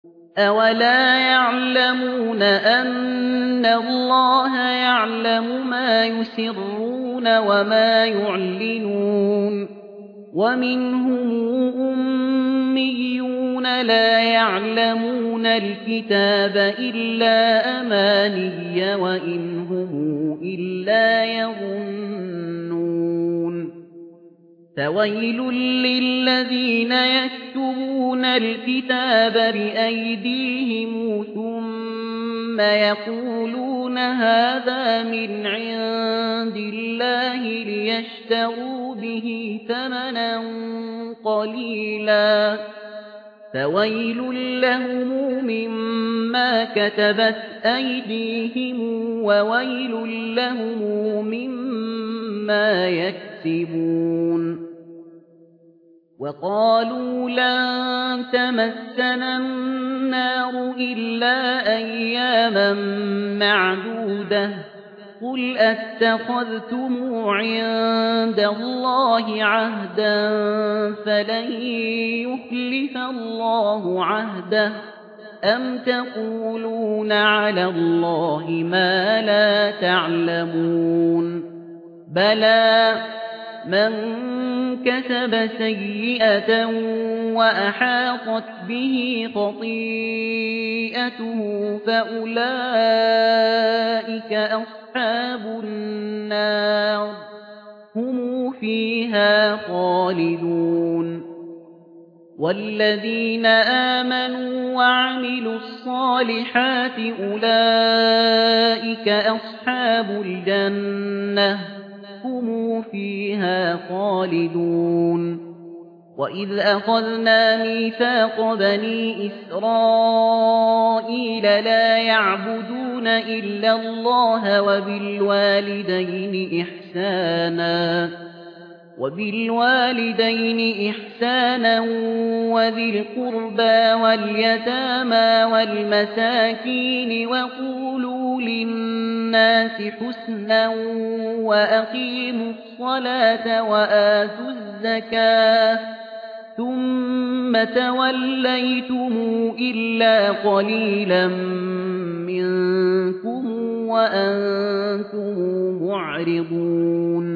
أَوَلَا يَعْلَمُونَ أَنَّ اللَّهَ يَعْلَمُ مَا يُسِرُّونَ وَمَا يُعْلِنُونَ وَمِنْهُمْ أُمِّيُّونَ لَا يَعْلَمُونَ الْكِتَابَ إِلَّا أَمَانِيَّ وَإِنْ هُمْ إِلَّا يَظُنُّونَ فَوَيْلٌ لِّلَّذِينَ يَكْتُبُونَ الْكِتَابَ بِأَيْدِيهِمْ ثُمَّ يَقُولُونَ هَٰذَا مِنْ عِندِ اللَّهِ لِيَشْتَرُوا بِهِ ثَمَنًا قَلِيلًا فَوَيْلٌ لَّهُم مِّمَّا كَتَبَتْ أَيْدِيهِمْ وَوَيْلٌ لَّهُم مِّمَّا يَكْسِبُونَ وَقَالُوا لَن تَمَسَّنَا النَّارُ إِلَّا أَيَّامًا مَّعْدُودَةً قُلْ أَتَّخَذْتُمْ عِندَ اللَّهِ عَهْدًا فَلَن يُخْلِفَ اللَّهُ عَهْدَهُ أَمْ تَقُولُونَ عَلَى اللَّهِ مَا لَا تَعْلَمُونَ بَلَىٰ مَن كَسَبَ سَيِّئَةً وَأَحَاطَتْ بِهِ خَطِيئَتُهُ فَأُولَٰئِكَ أَصْحَابُ النَّارِ هُمْ فِيهَا خَالِدُونَ وَالَّذِينَ آمَنُوا وَعَمِلُوا الصَّالِحَاتِ أُولَٰئِكَ أَصْحَابُ الْجَنَّةِ هُمْ فِيهَا خَالِدُونَ وَإِذْ أَخَذْنَا مِيثَاقَ بَنِي إِسْرَائِيلَ لَا يَعْبُدُونَ إِلَّا اللَّهَ وَبِالْوَالِدَيْنِ إِحْسَانًا وَذِي الْقُرْبَىٰ وَالْيَتَامَىٰ وَالْمَسَاكِينِ وَقُولُوا لِلنَّاسِ حُسْنًا وَأَقِيمُوا الصَّلَاةَ وَآتُوا الزَّكَاةَ ثُمَّ تَوَلَّيْتُمْ إِلَّا قَلِيلًا مِّنكُمْ وَأَنتُم مُّعْرِضُونَ